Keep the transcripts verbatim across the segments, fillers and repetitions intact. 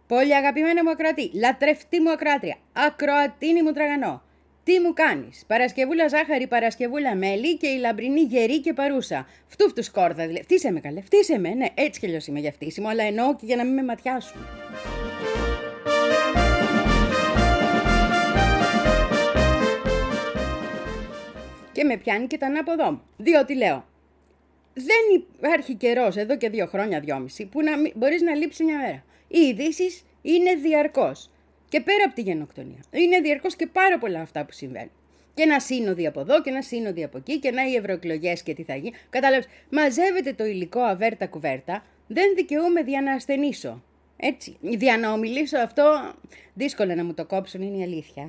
Πολύ αγαπημένη μου ακροατή, λατρευτή μου ακροάτρια, ακροατίνη μου τραγανό. Τι μου κάνεις? Παρασκευούλα ζάχαρη, Παρασκευούλα μέλι και η λαμπρινή γερή και παρούσα. Φτού φτου σκόρδα, δηλαδή. Φτύσε με καλέ, φτύσε με, ναι, έτσι κι αλλιώς είμαι για φτύσιμο, αλλά εννοώ και για να μην με ματιάσουν. Και με πιάνει και τα ανάποδό μου. Διότι λέω, δεν υπάρχει καιρός εδώ και δύο χρόνια, δυόμιση, που να μπορείς να λείψει μια μέρα. Οι ειδήσεις είναι διαρκώς. Και πέρα από τη γενοκτονία. Είναι διαρκώς και πάρα πολλά αυτά που συμβαίνουν. Και ένα σύνοδι από εδώ και ένα σύνοδι από εκεί και να οι ευρωεκλογές και τι θα γίνει. Κατάλαβες, μαζεύεται το υλικό αβέρτα κουβέρτα, δεν δικαιούμαι δια να ασθενήσω. Έτσι. Δια να ομιλήσω αυτό, δύσκολο να μου το κόψουν, είναι η αλήθεια.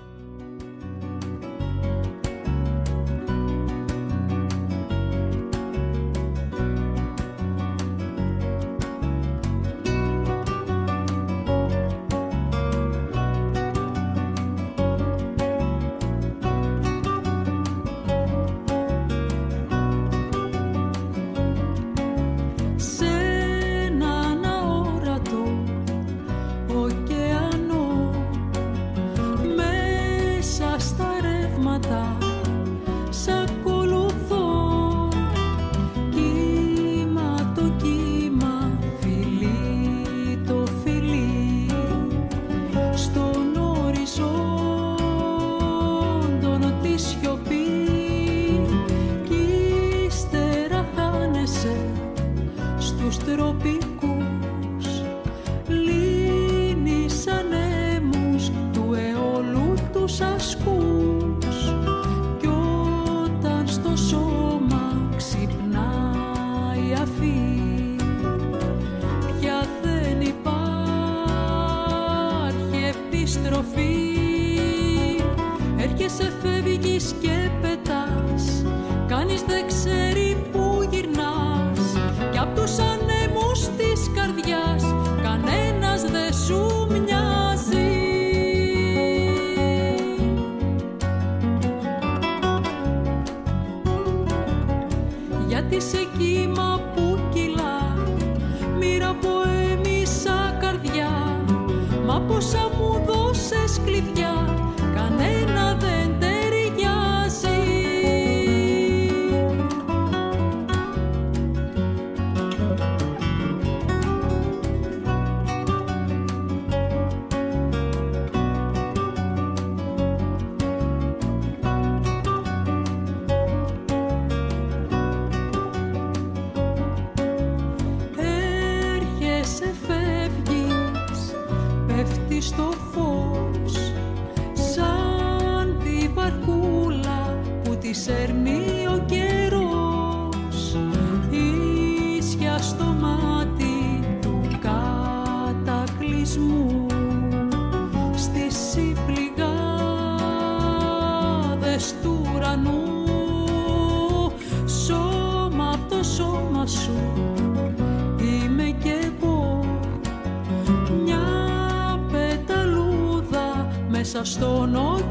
Στον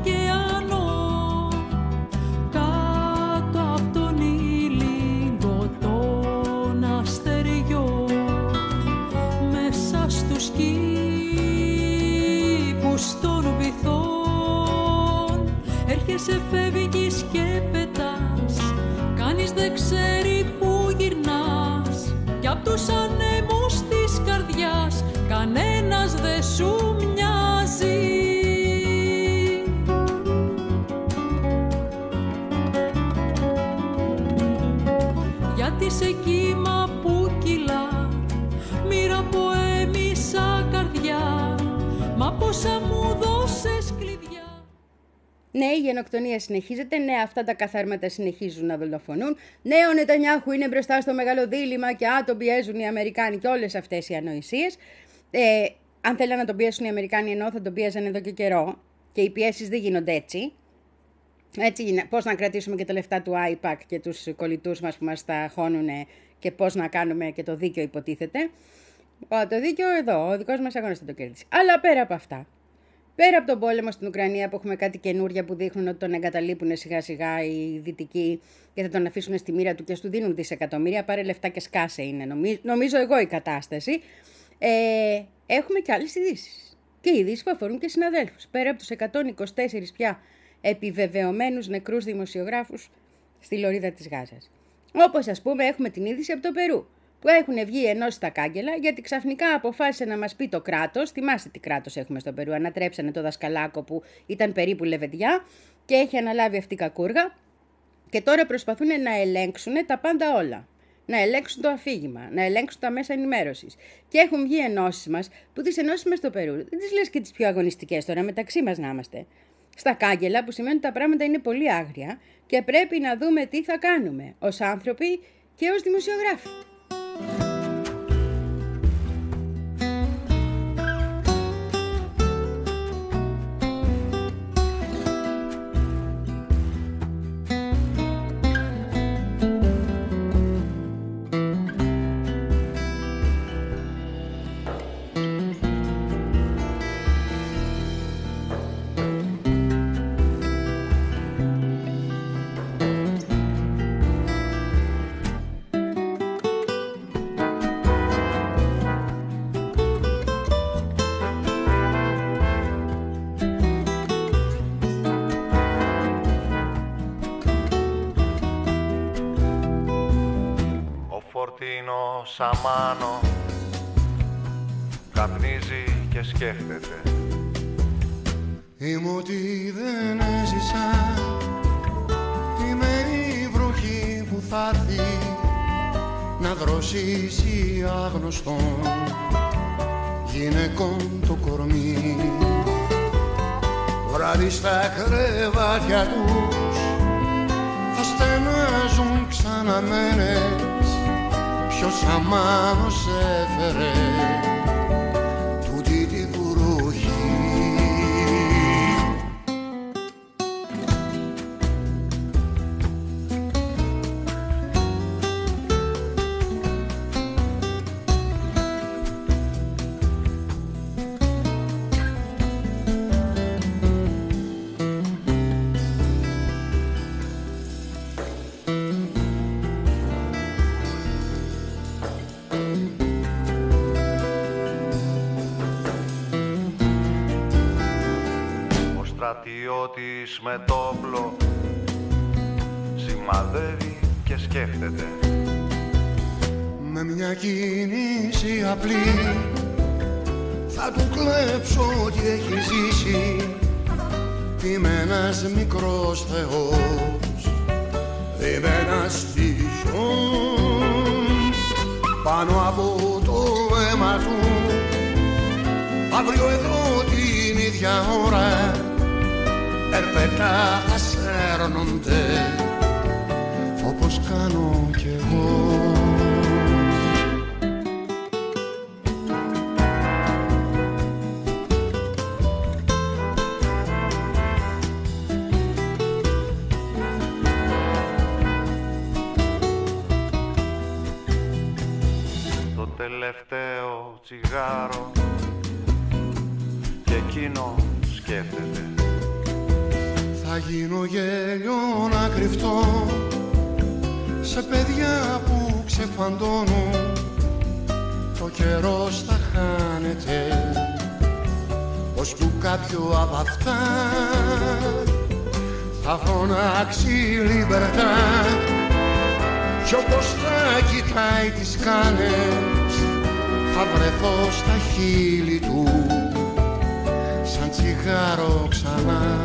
ωκεανό, κάτω από τον ήλιγκο των αστεριών, μέσα στους κήπους των βυθών, έρχεσαι, φεύγεις και πετάς, κανείς δεν ξέρει που γυρνάς, κι απ' τους ανέμους της καρδιάς κανένας δεν σου μοιάζει. Σε κύμα που κυλά, μοίρα ποέμισα καρδιά, μα πόσα μου δώσες κλειδιά. Ναι, η γενοκτονία συνεχίζεται, ναι, αυτά τα καθάρματα συνεχίζουν να δολοφονούν, ναι, ο Νετανιάχου είναι μπροστά στο μεγάλο δίλημμα και α, τον πιέζουν οι Αμερικάνοι και όλες αυτές οι ανοησίες. Ε, αν θέλανε να τον πιέσουν οι Αμερικάνοι, ενώ θα τον πίεζαν εδώ και καιρό, και οι πιέσεις δεν γίνονται έτσι. Έτσι, πώς να κρατήσουμε και τα λεφτά του άιπακ και τους κολλητούς μας που μας τα χώνουν και πώς να κάνουμε και το δίκαιο υποτίθεται. Το δίκαιο εδώ, ο δικός μας αγώνας θα το κερδίσει. Αλλά πέρα από αυτά, πέρα από τον πόλεμο στην Ουκρανία που έχουμε κάτι καινούρια που δείχνουν ότι τον εγκαταλείπουν σιγά σιγά οι δυτικοί και θα τον αφήσουν στη μοίρα του και σου δίνουν δισεκατομμύρια, πάρε λεφτά και σκάσε είναι νομίζω, νομίζω εγώ η κατάσταση. Ε, έχουμε και άλλες ειδήσεις. Και ειδήσεις που αφορούν και συναδέλφους. Πέρα από τους εκατόν είκοσι τέσσερις πια επιβεβαιωμένους νεκρούς δημοσιογράφους στη λωρίδα της Γάζας. Όπως ας πούμε έχουμε την είδηση από το Περού, που έχουν βγει ενώσεις στα κάγκελα γιατί ξαφνικά αποφάσισε να μας πει το κράτος, θυμάστε τι κράτος έχουμε στο Περού, ανατρέψανε το δασκαλάκο που ήταν περίπου λεβεντιά και έχει αναλάβει αυτή η κακούργα και τώρα προσπαθούν να ελέγξουν τα πάντα όλα. Να ελέγξουν το αφήγημα, να ελέγξουν τα μέσα ενημέρωσης. Και έχουν βγει ενώσεις μας, που τις ενώσεις μας στο Περού δεν τις λες και τις πιο αγωνιστικές τώρα, μεταξύ μας να είμαστε. Στα κάγκελα, που σημαίνει ότι τα πράγματα είναι πολύ άγρια και πρέπει να δούμε τι θα κάνουμε ως άνθρωποι και ως δημοσιογράφοι. Σαμάνο καπνίζει και σκέφτεται. Είμαι ότι δεν έζησα, είμαι η βροχή που θα έρθει να δροσίσει άγνωστον γυναικών το κορμί. Βράδυ στα κρεβάτια τους θα στενάζουν ξαναμένες. Ποιος αμάνος έφερε τούτη τη βροχή. Στρατιώτης με το όπλο σημαδεύει και σκέφτεται. Με μια κίνηση απλή θα του κλέψω ό,τι έχει ζήσει. Είμαι ένας μικρός θεός, είμαι ένας τυχός. Πάνω από το αίμα του αύριο εδώ την ίδια ώρα ερπετά θα σέρνονται όπως κάνω κι εγώ. Το τελευταίο τσιγάρο και εκείνο σκέφτεται. Θα γίνω γέλιο να κρυφτώ σε παιδιά που ξεφαντώνουν. Το καιρός θα χάνεται ώσπου κάποιο από αυτά θα φωνάξει λιμπερτά. Κι όπως θα κοιτάει τις κάνες θα βρεθώ στα χείλη του σαν τσιγάρο ξανά.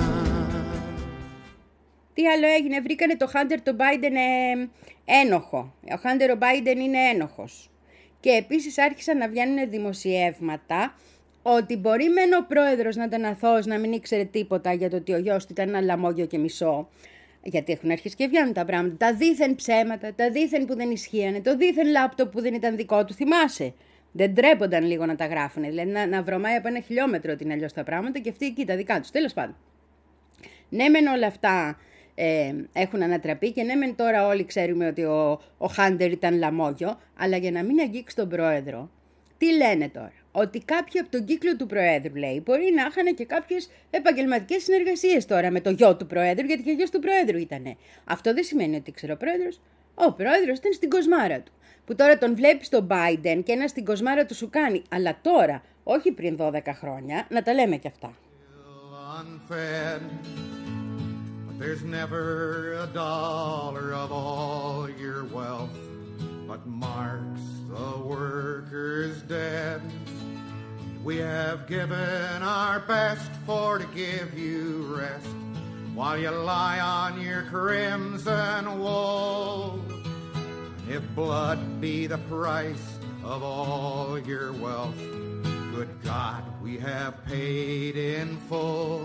Τι άλλο έγινε, βρήκανε το Hunter το Biden ε, ένοχο. Ο Hunter ο Biden είναι ένοχος. Και επίσης άρχισαν να βγαίνουν δημοσιεύματα ότι μπορεί μεν ο πρόεδρος να ήταν αθώος, να μην ήξερε τίποτα για το ότι ο γιος του ήταν ένα λαμόγιο και μισό. Γιατί έχουν αρχίσει και βγαίνουν τα πράγματα. Τα δίθεν ψέματα, τα δίθεν που δεν ισχύανε, το δίθεν λάπτοπ που δεν ήταν δικό του, θυμάσαι. Δεν τρέπονταν λίγο να τα γράφουν. Δηλαδή να, να βρωμάει από ένα χιλιόμετρο ότι είναι αλλιώς τα πράγματα και αυτοί εκεί τα δικά τους. Τέλος πάντων. Ναι, μεν όλα αυτά ε, έχουν ανατραπεί και ναι, μεν τώρα όλοι ξέρουμε ότι ο, ο Χάντερ ήταν λαμόγιο, αλλά για να μην αγγίξει τον πρόεδρο, τι λένε τώρα? Ότι κάποιοι από τον κύκλο του Προέδρου, λέει, μπορεί να είχαν και κάποιες επαγγελματικές συνεργασίες τώρα με το γιο του Προέδρου, γιατί και ο γιος του Προέδρου ήτανε. Αυτό δεν σημαίνει ότι ήξερε ο Πρόεδρος. Ο Πρόεδρος ήταν στην κοσμάρα του. που τώρα τον βλέπεις τον Biden και ένα στην κοσμάρα του σου κάνει. Αλλά τώρα, όχι πριν δώδεκα χρόνια, να τα λέμε κι αυτά. Unfed, but there's never a dollar of all your wealth but marks the workers dead. We have given our best for to give you rest while you lie on your crimson wool. If blood be the price of all your wealth, good God, we have paid in full.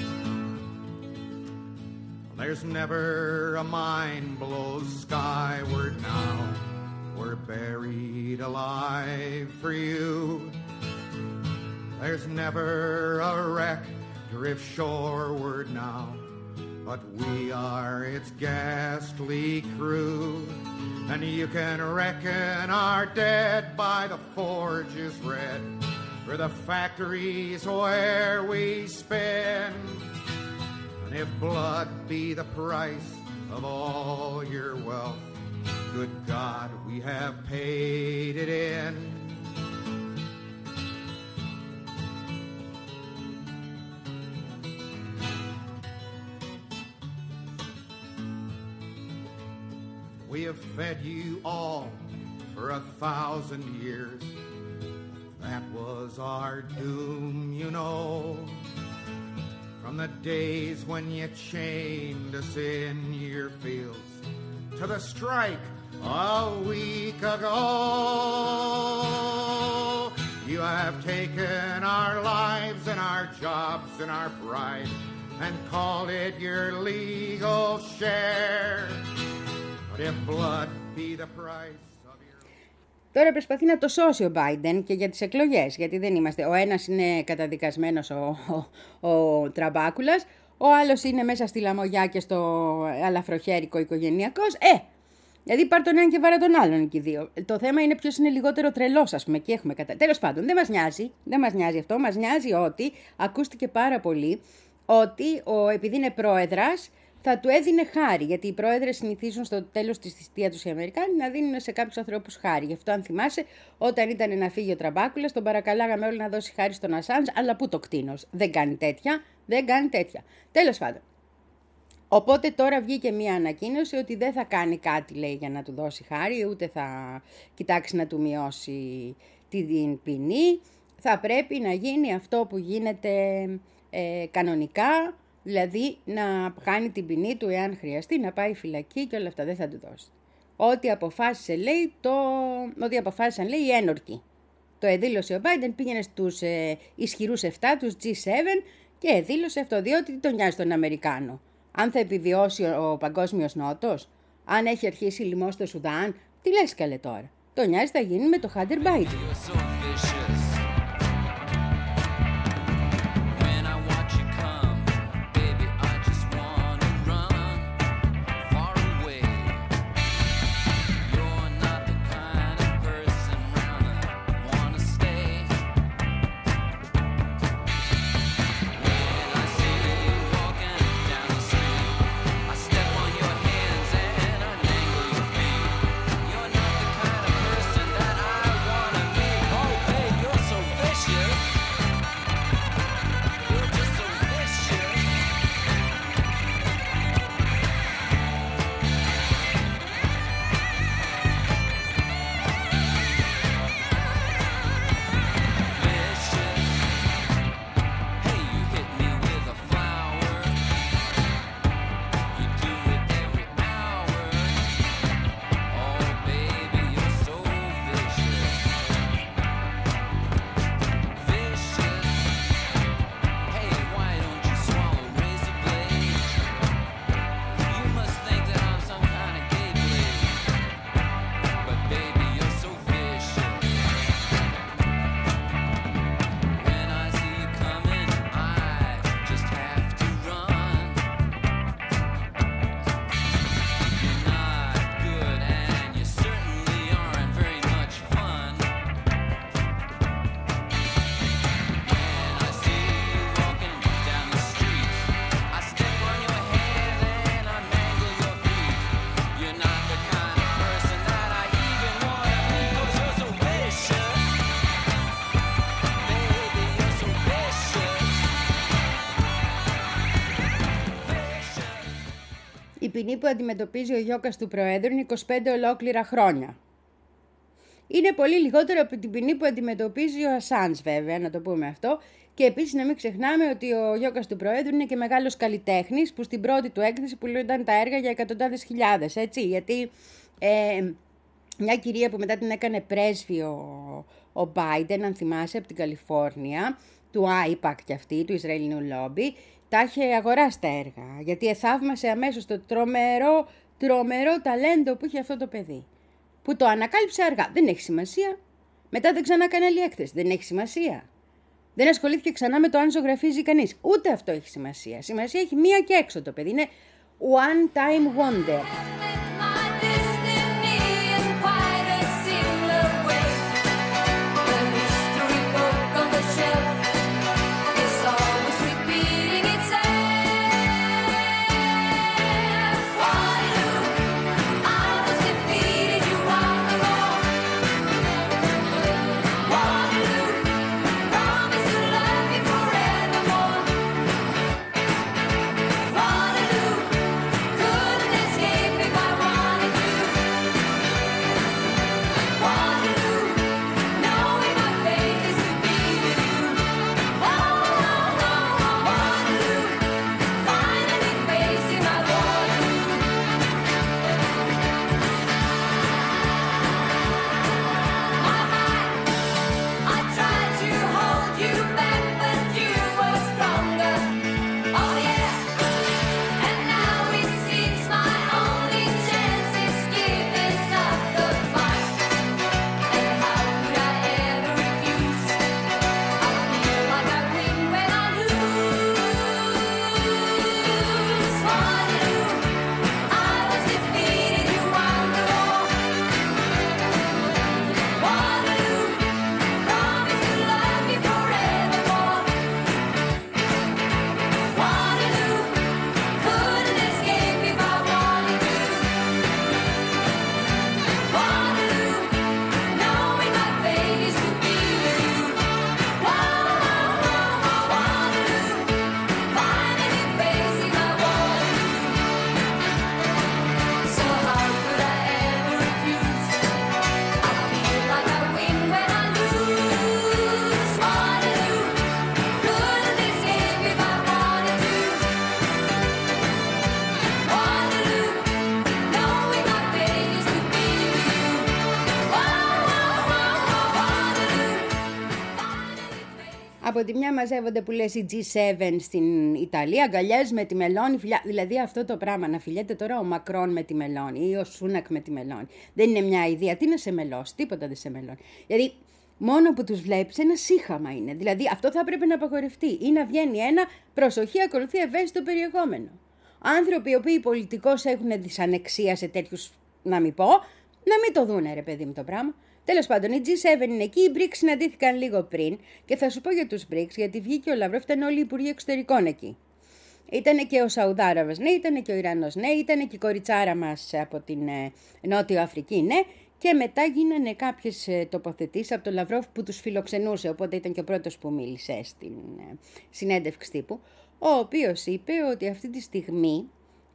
There's never a mine below skyward now. We're buried alive for you. There's never a wreck drift shoreward now, but we are its ghastly crew. And you can reckon our dead by the forges red, for the factories where we spin. And if blood be the price of all your wealth, good God, we have paid it in. We have fed you all for a thousand years. That was our doom, you know. From the days when you chained us in your fields to the strike a week ago. You have taken our lives and our jobs and our pride and called it your legal share. But if blood be the price. Τώρα προσπαθεί να το σώσει ο Biden και για τις εκλογές, γιατί δεν είμαστε. Ο ένας είναι καταδικασμένος, ο, ο, ο Τραμπάκουλας, ο άλλος είναι μέσα στη λαμογιά και στο αλαφροχέρικο οικογενειακός. Ε, δηλαδή πάρ' τον έναν και βάρα τον άλλον και οι δύο. Το θέμα είναι ποιος είναι λιγότερο τρελός, ας πούμε, και έχουμε κατα... Τέλος πάντων, δεν μας νοιάζει, δεν μας νοιάζει αυτό, μας νοιάζει ότι ακούστηκε πάρα πολύ ότι ο, επειδή είναι πρόεδρας, θα του έδινε χάρη, γιατί οι πρόεδρες συνηθίζουν στο τέλος της θητείας τους οι Αμερικάνοι να δίνουν σε κάποιους ανθρώπους χάρη. Γι' αυτό, αν θυμάσαι, όταν ήταν να φύγει ο Τραμπάκουλας, τον παρακαλάγαμε όλοι να δώσει χάρη στον Ασάνζ, αλλά πού το κτήνος. Δεν κάνει τέτοια, δεν κάνει τέτοια. Τέλος πάντων. Οπότε τώρα βγήκε μία ανακοίνωση ότι δεν θα κάνει κάτι, λέει, για να του δώσει χάρη, ούτε θα κοιτάξει να του μειώσει την ποινή. Θα πρέπει να γίνει αυτό που γίνεται ε, κανονικά. Δηλαδή να κάνει την ποινή του εάν χρειαστεί, να πάει φυλακή και όλα αυτά, δεν θα του δώσει. Ό,τι αποφάσισε, λέει, το... ό,τι αποφάσισαν, λέει, οι ένορκοι. Το εδήλωσε ο Biden, πήγαινε στους ε, ισχυρούς επτά, τους τζι σέβεν και εδήλωσε αυτό, διότι τι τον νοιάζει τον Αμερικάνο. Αν θα επιβιώσει ο, ο παγκόσμιος νότος, αν έχει αρχίσει λοιμός στο Σουδάν, τι λες καλέ τώρα. Τον νοιάζει θα γίνει με το Hunter Biden. You're not the kind of person that I wanna meet. Oh, babe, you're so ποινή που αντιμετωπίζει ο γιώκας του Προέδρου είναι είκοσι πέντε ολόκληρα χρόνια. Είναι πολύ λιγότερο από την ποινή που αντιμετωπίζει ο Ασάνζ, βέβαια, να το πούμε αυτό. Και επίσης να μην ξεχνάμε ότι ο γιώκας του Προέδρου είναι και μεγάλος καλλιτέχνης που στην πρώτη του έκθεση πουλούνταν τα έργα για εκατοντάδες χιλιάδες, έτσι. Γιατί ε, μια κυρία που μετά την έκανε πρέσβη ο, ο Biden, αν θυμάσαι, από την Καλιφόρνια, του άιπακ κι αυτή, του Ισραηλινού λόμπι, τα είχε αγοράσει τα έργα. Γιατί εθαύμασε αμέσως το τρομερό, τρομερό ταλέντο που είχε αυτό το παιδί. Που το ανακάλυψε αργά. Δεν έχει σημασία. Μετά δεν ξανά έκανε άλλη έκθεση. Δεν έχει σημασία. Δεν ασχολήθηκε ξανά με το αν ζωγραφίζει κανείς. Ούτε αυτό έχει σημασία. Σημασία έχει μία και έξω το παιδί. Είναι one time wonder. Από τη μια μαζεύονται που λες οι τζι σέβεν στην Ιταλία, αγκαλιές με τη Μελώνη, φιλιά... δηλαδή αυτό το πράγμα να φιλιέται τώρα ο Μακρόν με τη Μελώνη ή ο Σούνακ με τη Μελώνη. Δεν είναι μια ιδέα, τι να σε μελώσει, τίποτα δεν σε μελώνει. Δηλαδή μόνο που τους βλέπεις ένα σύχαμα είναι, δηλαδή αυτό θα πρέπει να απαγορευτεί ή να βγαίνει ένα προσοχή ακολουθεί ευαίσθητο περιεχόμενο. Άνθρωποι οι οποίοι πολιτικώς έχουν δυσανεξία σε τέτοιους, να μην πω, να μην το δούνε ρε παιδί μου το πράγμα. Τέλος πάντων, οι τζι σέβεν είναι εκεί, οι μπρικς συναντήθηκαν λίγο πριν και θα σου πω για τους μπρικς, γιατί βγήκε ο Λαυρόφ, ήταν όλοι οι υπουργοί εξωτερικών εκεί. Ήτανε και ο Σαουδάραβας, ναι, ήτανε και ο Ιρανός, ναι, ήτανε και η κοριτσάρα μας από την ε, Νότιο Αφρική, ναι, και μετά γίνανε κάποιες ε, τοποθετήσεις από τον Λαυρόφ που τους φιλοξενούσε, οπότε ήταν και ο πρώτος που μίλησε στην ε, συνέντευξη τύπου, ο οποίος είπε ότι αυτή τη στιγμή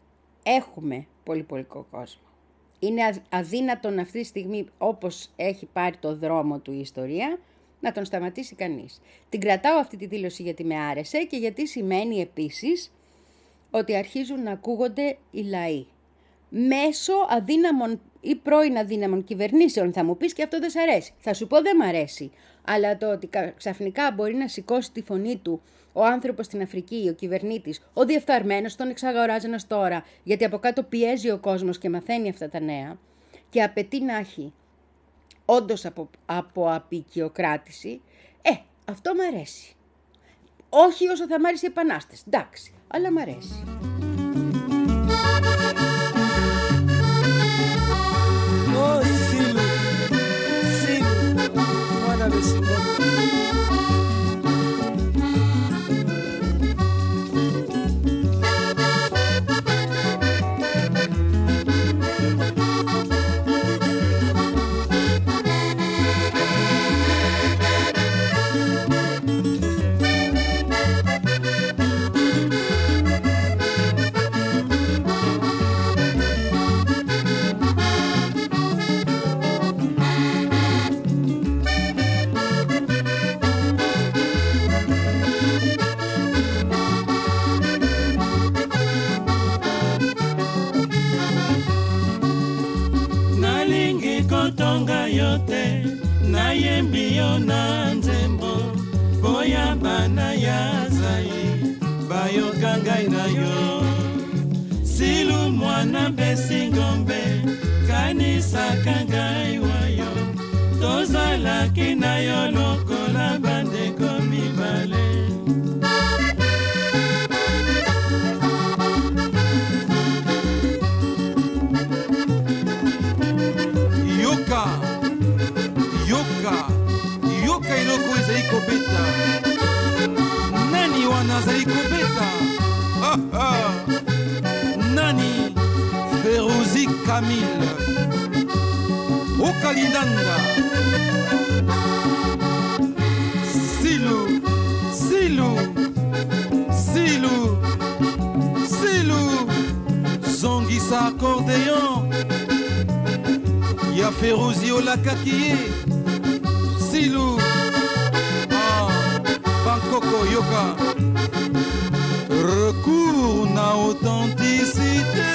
έχουμε πολυπολικό κόσμο. Είναι αδύνατον αυτή τη στιγμή, όπως έχει πάρει το δρόμο του η ιστορία, να τον σταματήσει κανείς. Την κρατάω αυτή τη δήλωση γιατί με άρεσε και γιατί σημαίνει επίσης ότι αρχίζουν να ακούγονται οι λαοί. Μέσω αδύναμων ή πρώην αδύναμων κυβερνήσεων θα μου πεις και αυτό δεν σ' αρέσει. Θα σου πω δεν μ' αρέσει. Αλλά το ότι ξαφνικά μπορεί να σηκώσει τη φωνή του ο άνθρωπος στην Αφρική, ο κυβερνήτης, ο διεφθαρμένος, τον εξαγοράζοντας τώρα, γιατί από κάτω πιέζει ο κόσμος και μαθαίνει αυτά τα νέα και απαιτεί να έχει όντως από, από απεικιοκράτηση, ε, αυτό μ' αρέσει. Όχι όσο θα μ' άρεσε η Επανάσταση, εντάξει, αλλά μ' αρέσει. Oh, Silu, Silu, mwana besingoto. kotonga yote nayembi yo na nzembo boya bana ya zai bayoka ngai na yo silu mwana besingombe kanisaka ngai wayo tozalaki na yo lokola bandeko mibale yoka yoka yoka iloko ezali kobeta nani wana azali kobeta nani Ferouzi Camille Okalindanda Silu Silu Silu Silu Zongisa accordéon Ya Ferouzi Olakakie Silu Ah Bangkoko Yoka Recours na authenticité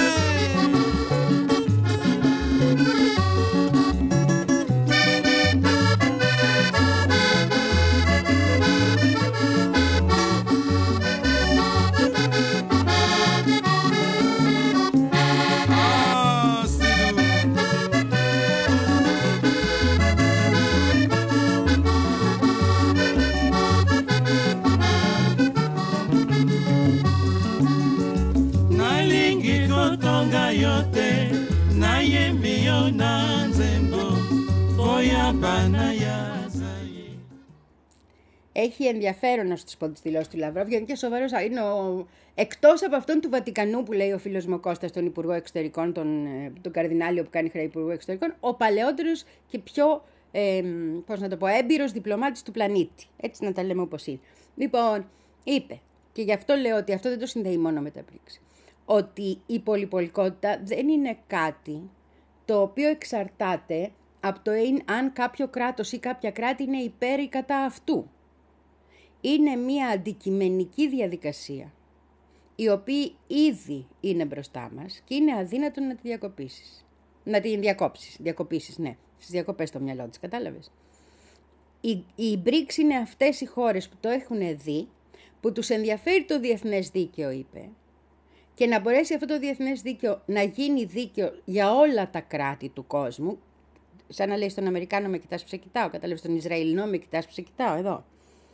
Έχει ενδιαφέρον να σου πω τις δηλώσεις του Λαυρόβ, γιατί και σοβαρός είναι ο... Εκτός από αυτόν του Βατικανού που λέει ο φίλος μου ο Κώστας, τον Υπουργό Εξωτερικών, τον, τον Καρδινάλιο που κάνει χρέη Υπουργού Εξωτερικών, ο παλαιότερος και πιο ε, πώς να το πω, έμπειρος διπλωμάτης του πλανήτη. Έτσι να τα λέμε όπως είναι. Λοιπόν, είπε, και γι' αυτό λέω ότι αυτό δεν το συνδέει μόνο με τα μπρικς, ότι η πολυπολικότητα δεν είναι κάτι το οποίο εξαρτάται από το αν κάποιο κράτος ή κάποια κράτη είναι υπέρ ή κατά αυτού. Είναι μια αντικειμενική διαδικασία, η οποία ήδη είναι μπροστά μας και είναι αδύνατο να τη διακοπήσεις. Να την διακόψεις, διακοπήσεις, ναι. Στις διακοπές στο μυαλό της, κατάλαβες. Οι, οι μπρικς είναι αυτές οι χώρες που το έχουν δει, που τους ενδιαφέρει το διεθνές δίκαιο, είπε, και να μπορέσει αυτό το διεθνές δίκαιο να γίνει δίκαιο για όλα τα κράτη του κόσμου, σαν να λέει στον Αμερικάνο με κοιτάς που σε κοιτάω, κατάλαβες, στον Ισραηλινό με κοιτάς που σε κοιτάω, εδώ.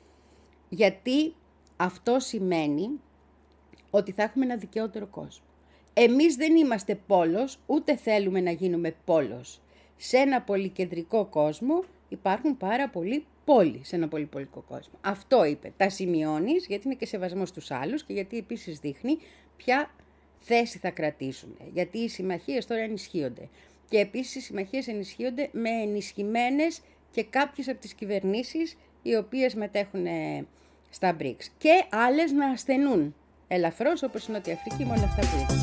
Γιατί αυτό σημαίνει ότι θα έχουμε ένα δικαιότερο κόσμο. Εμείς δεν είμαστε πόλος, ούτε θέλουμε να γίνουμε πόλος. Σε ένα πολυκεντρικό κόσμο υπάρχουν πάρα πολλοί πόλοι σε ένα πολυπολικό κόσμο. Αυτό είπε. Τα σημειώνεις γιατί είναι και σεβασμός στους άλλους και γιατί επίσης δείχνει ποια θέση θα κρατήσουν. Γιατί οι συμμαχίες τώρα ενισχύονται. Και επίσης οι συμμαχίες ενισχύονται με ενισχυμένες και κάποιες από τις κυβερνήσεις οι οποίες μετέχουν στα μπρικς. Και άλλες να ασθενούν ελαφρώς, όπως η Νότια Αφρική, με όλα αυτά που είπα.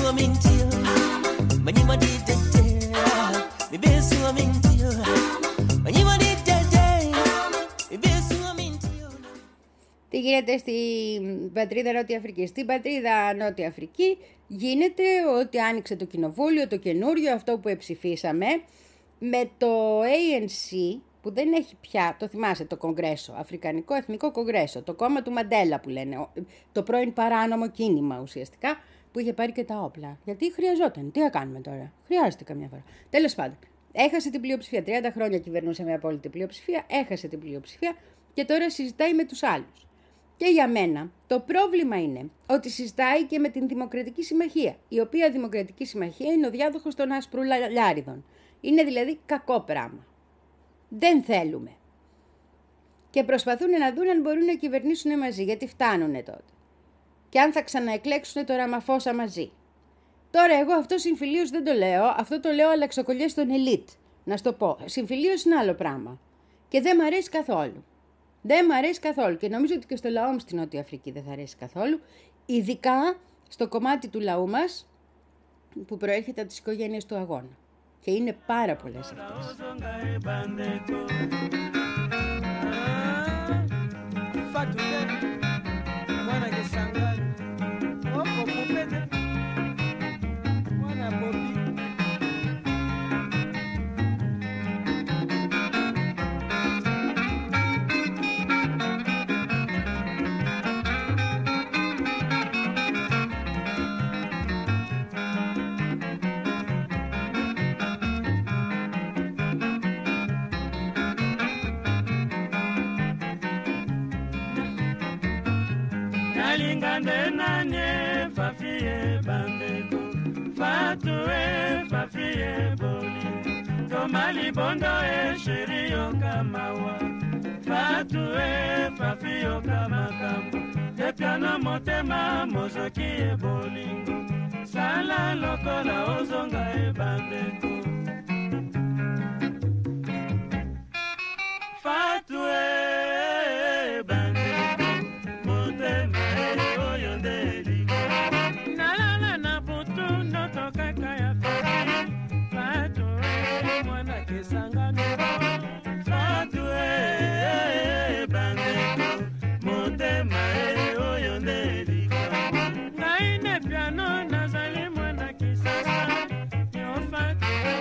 a minty, when you want it, me be so a minty, when you want it, me be so a minty. Τι γίνεται στην πατρίδα Νότια Αφρική? Στην πατρίδα Νότια Αφρική γίνεται ότι άνοιξε το κοινοβούλιο, το καινούριο, αυτό που εψηφίσαμε, με το έι εν σι, που δεν έχει πια, το θυμάσαι, το Κογκρέσο, Αφρικανικό Εθνικό Κογκρέσο, το κόμμα του Μαντέλα που λένε, το πρώην παράνομο κίνημα ουσιαστικά, που είχε πάρει και τα όπλα. Γιατί χρειαζόταν, τι να κάνουμε τώρα, χρειάζεται καμιά φορά. Τέλος πάντων, έχασε την πλειοψηφία, τριάντα χρόνια κυβερνούσε με απόλυτη πλειοψηφία, έχασε την πλειοψηφία και τώρα συζητάει με τους άλλους. Και για μένα το πρόβλημα είναι ότι συζητάει και με την Δημοκρατική Συμμαχία, η οποία Δημοκρατική Συμμαχία είναι ο διάδοχος των Ασπρουλιάριδων. Είναι δηλαδή κακό πράγμα. Δεν θέλουμε. Και προσπαθούν να δουν αν μπορούν να κυβερνήσουν μαζί, γιατί φτάνουνε τότε. Και αν θα ξαναεκλέξουν το Ραμαφώσα μαζί. Τώρα εγώ αυτό συμφιλίως δεν το λέω, αυτό το λέω αλλαξοκολλιές των ελίτ. Να σου το πω, συμφιλίως είναι άλλο πράγμα. Και δεν μ' αρέσει καθόλου. Δεν μ' αρέσει καθόλου και νομίζω ότι και στο λαό μου στην Νότια Αφρική δεν θα αρέσει καθόλου. Ειδικά στο κομμάτι του λαού μας που προέρχεται από τις οικογένειες του αγώνα. Και είναι πάρα πολλές αυτές. Nalingande nanye fafie bandeko fatue fafie boli tomali bondo e sherio kamawa fatue fafio kamakambo tepiano motema mozoki e bolingo sala lokola ozonga e bandeko fatue Piano, Nazali, Mwana, Kisasa, Yo, Fatu,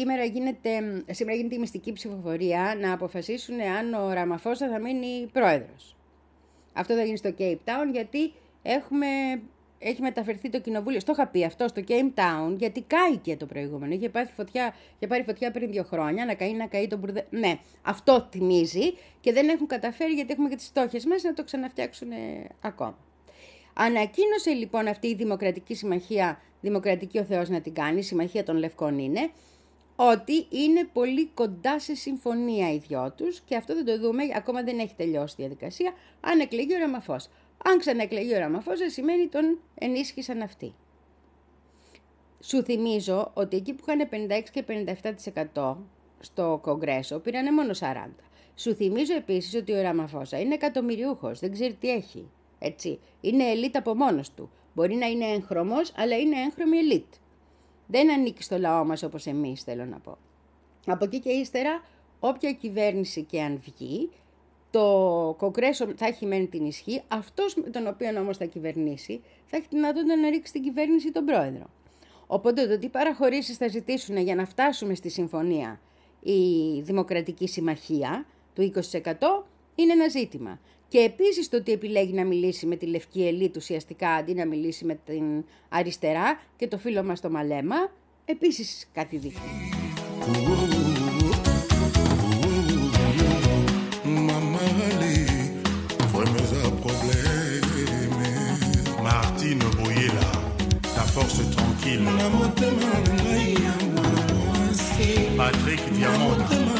σήμερα γίνεται, σήμερα γίνεται η μυστική ψηφοφορία να αποφασίσουν αν ο Ραμαφόσα θα μείνει πρόεδρος. Αυτό θα γίνει στο Cape Town γιατί έχουμε, έχει μεταφερθεί το κοινοβούλιο. Στο είχα πει αυτό στο Cape Town γιατί κάηκε το προηγούμενο. Είχε πάρει φωτιά, είχε πάρει φωτιά πριν δύο χρόνια, να καεί, να καεί το μπουρδε... Ναι, αυτό θυμίζει και δεν έχουν καταφέρει γιατί έχουμε και τις στόχες μας να το ξαναφτιάξουν ακόμα. Ανακοίνωσε λοιπόν αυτή η Δημοκρατική Συμμαχία, δημοκρατική ο Θεός να την κάνει, η Συμμαχία των Λευκών είναι, ότι είναι πολύ κοντά σε συμφωνία οι δυο τους και αυτό δεν το δούμε, ακόμα δεν έχει τελειώσει η διαδικασία, αν εκλεγεί ο Ραμαφόσα. Αν ξαναεκλεγεί ο Ραμαφόσα σημαίνει τον ενίσχυσαν αυτοί. Σου θυμίζω ότι εκεί που είχαν πενήντα έξι και πενήντα επτά τοις εκατό στο Κογκρέσο πήρανε μόνο σαράντα τοις εκατό. Σου θυμίζω επίσης ότι ο Ραμαφόσα είναι εκατομμυριούχος, δεν ξέρει τι έχει. Έτσι. Είναι ελίτ από μόνος του. Μπορεί να είναι έγχρωμος, αλλά είναι έγχρωμη ελίτ. Δεν ανήκει στο λαό μας όπως εμείς, θέλω να πω. Από εκεί και ύστερα, όποια κυβέρνηση και αν βγει, το Κογκρέσο θα έχει μένει την ισχύ, αυτός με τον οποίο όμως θα κυβερνήσει, θα έχει τη δυνατότητα να ρίξει την κυβέρνηση τον πρόεδρο. Οπότε το τι παραχωρήσεις θα ζητήσουν για να φτάσουμε στη συμφωνία η Δημοκρατική Συμμαχία του είκοσι τοις εκατό είναι ένα ζήτημα. Και επίσης το ότι επιλέγει να μιλήσει με τη λευκή ελίτ ουσιαστικά αντί να μιλήσει με την αριστερά και το φίλο μας το Μαλέμα, επίσης κάτι δείχνει. Martine Boyela, ta force tranquille. Patrick Diamond.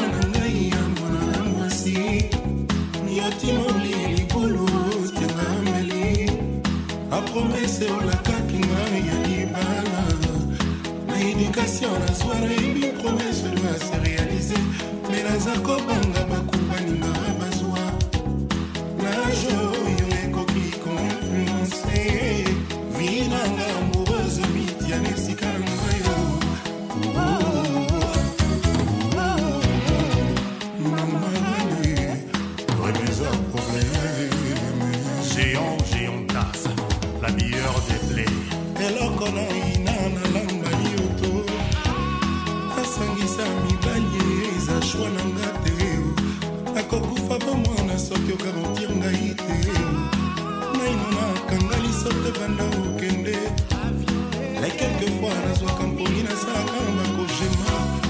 A promesse o la kakina ya libala. Na éducation la soirée une promesse doit se réaliser. Mais la zako banga bakubani na bazwa. La joie yo eko qui confluencé. Vina nga amoureuse mitia nesikanga yo. Mama remets un problème. Géant, géantasse. La meilleure des plaies. Elokona inana lamba yoto. Asangisa mibali eza shwa na ngate. Akokufa bomwana soki okarotir ngai te. Naino nakangali sote banda okende. La quelquefois nazwaka mponi nasalaka makojema.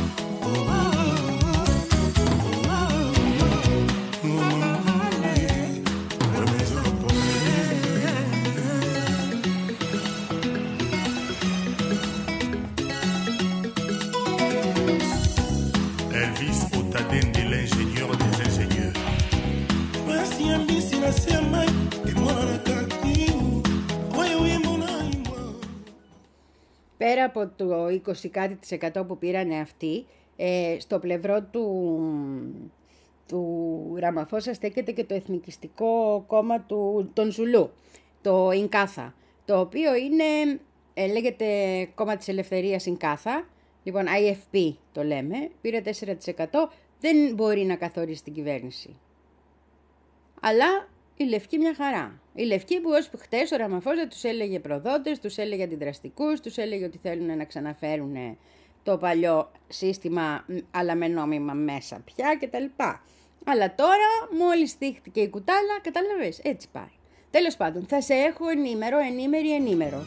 Πέρα από το είκοσι κάτι τοις εκατό που πήρανε αυτοί, ε, στο πλευρό του, του Ραμαφόσα στέκεται και το εθνικιστικό κόμμα του, των Ζουλού, το Ινκάθα, το οποίο είναι, ε, λέγεται κόμμα της ελευθερίας Ινκάθα, λοιπόν άι εφ πι το λέμε, πήρε τέσσερα τοις εκατό, δεν μπορεί να καθορίσει την κυβέρνηση. Αλλά η Λευκή μια χαρά. Η Λευκή που ως χτες ο Ραμαφόσα τους έλεγε προδότες, τους έλεγε αντιδραστικούς, τους έλεγε ότι θέλουν να ξαναφέρουν το παλιό σύστημα αλλά με νόμιμα μέσα πια κτλ. Αλλά τώρα μόλις στήχτηκε η κουτάλα, κατάλαβες, έτσι πάει. Τέλος πάντων, θα σε έχω ενήμερο, ενήμερη, ενήμερο.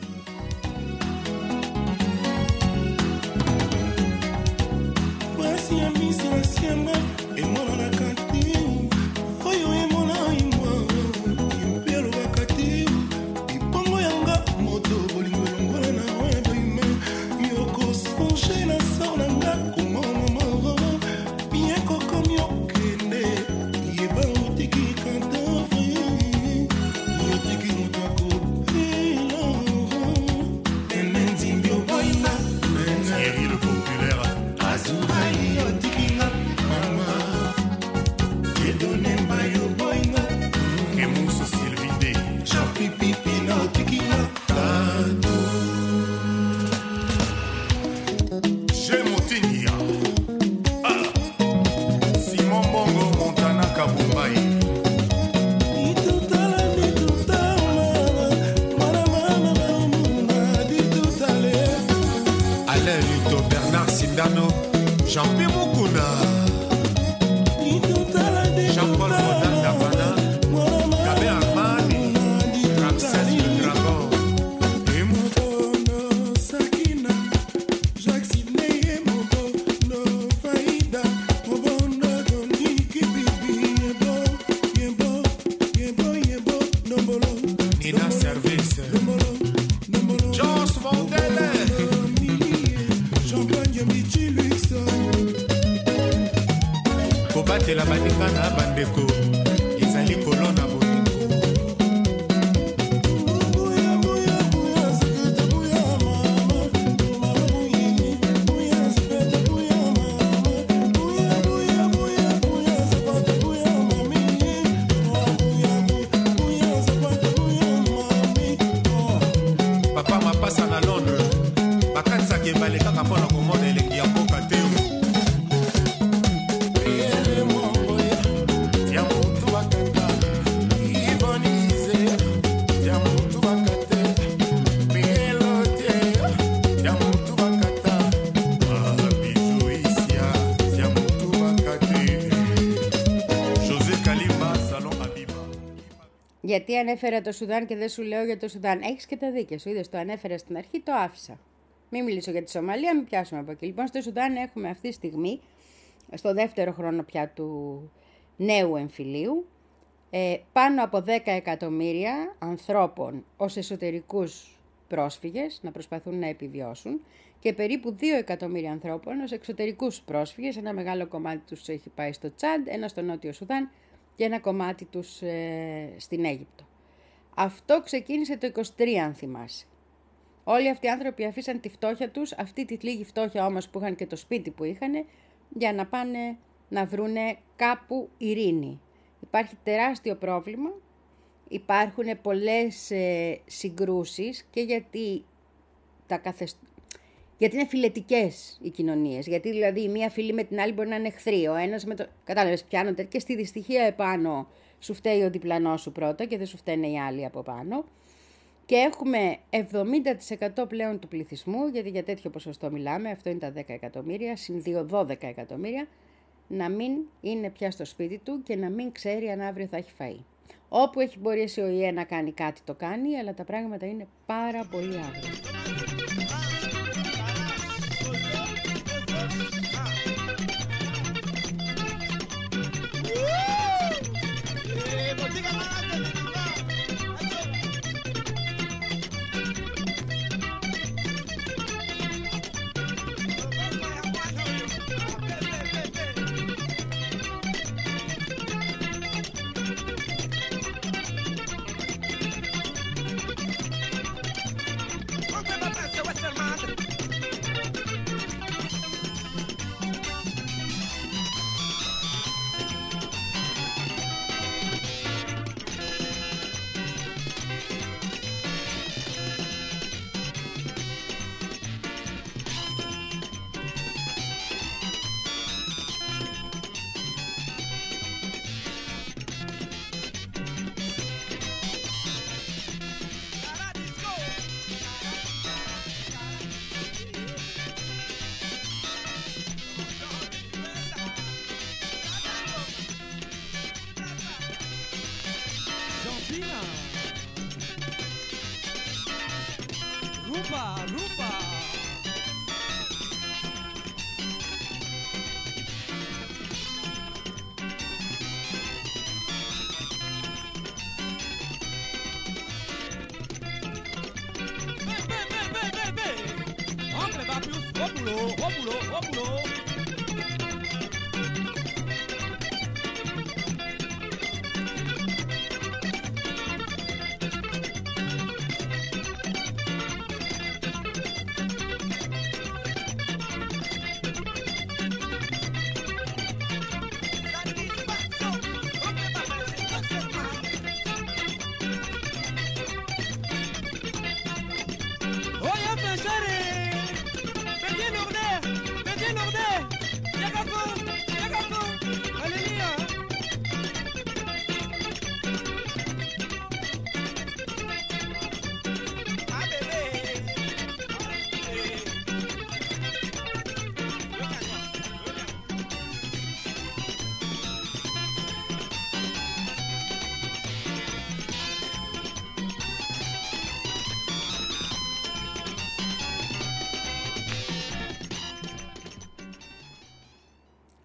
Champi Mukunda Jean-Paul Rodin Davana Gabe Armani Ramsès le Dragon Emotono Sakina Jacques Sidney Emotono Faïda Mobono Doniki Bibi Yebo Yebo Yebo Yebo Nombolo Nina Service Nombolo Nombolo Jos Mondele Champagne Michi Luxon kobatela baninga na bandeko ezali kolona bolingo papa mapasa na Londres bakanisaka ebale kaka mpona komona elengi ya mboka te Γιατί ανέφερα το Σουδάν και δεν σου λέω για το Σουδάν. Έχεις και τα δίκαια σου. Είδες, το ανέφερα στην αρχή, το άφησα. Μην μιλήσω για τη Σομαλία, μην πιάσουμε από εκεί. Λοιπόν, στο Σουδάν έχουμε αυτή τη στιγμή, στο δεύτερο χρόνο πια του νέου εμφυλίου, ε, πάνω από δέκα εκατομμύρια ανθρώπων ως εσωτερικούς πρόσφυγες να προσπαθούν να επιβιώσουν και περίπου δύο εκατομμύρια ανθρώπων ως εξωτερικούς πρόσφυγες. Ένα μεγάλο κομμάτι τους έχει πάει στο Τσάντ, ένα στο Νότιο Σουδάν και ένα κομμάτι τους ε, στην Αίγυπτο. Αυτό ξεκίνησε το είκοσι τρία, αν θυμάσαι. Όλοι αυτοί οι άνθρωποι αφήσαν τη φτώχεια τους, αυτή τη λίγη φτώχεια όμως που είχαν και το σπίτι που είχαν, για να πάνε να βρούνε κάπου ειρήνη. Υπάρχει τεράστιο πρόβλημα, υπάρχουν πολλές ε, συγκρούσεις και γιατί, τα καθεσ... γιατί είναι φιλετικές οι κοινωνίες. Γιατί δηλαδή η μία φίλη με την άλλη μπορεί να είναι εχθροί. Ο ένας με το... Κατάλαβες, πιάνονται και στη δυστυχία επάνω σου φταίει ο διπλανός σου πρώτα και δεν σου φταίνε οι άλλοι από πάνω. Και έχουμε εβδομήντα τοις εκατό πλέον του πληθυσμού, γιατί για τέτοιο ποσοστό μιλάμε, αυτό είναι τα δέκα εκατομμύρια, συν δύο δώδεκα εκατομμύρια, να μην είναι πια στο σπίτι του και να μην ξέρει αν αύριο θα έχει φαΐ. Όπου έχει μπορέσει ο ΙΕ να κάνει κάτι το κάνει, αλλά τα πράγματα είναι πάρα πολύ άγρια.